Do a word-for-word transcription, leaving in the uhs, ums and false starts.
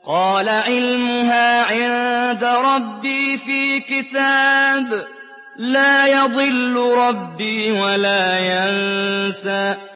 قَالَ عِلْمُهَا عِندَ رَبِّي فِي كِتَابٍ ۖ لَّا يَضِلُّ رَبِّي وَلَا يَنسَى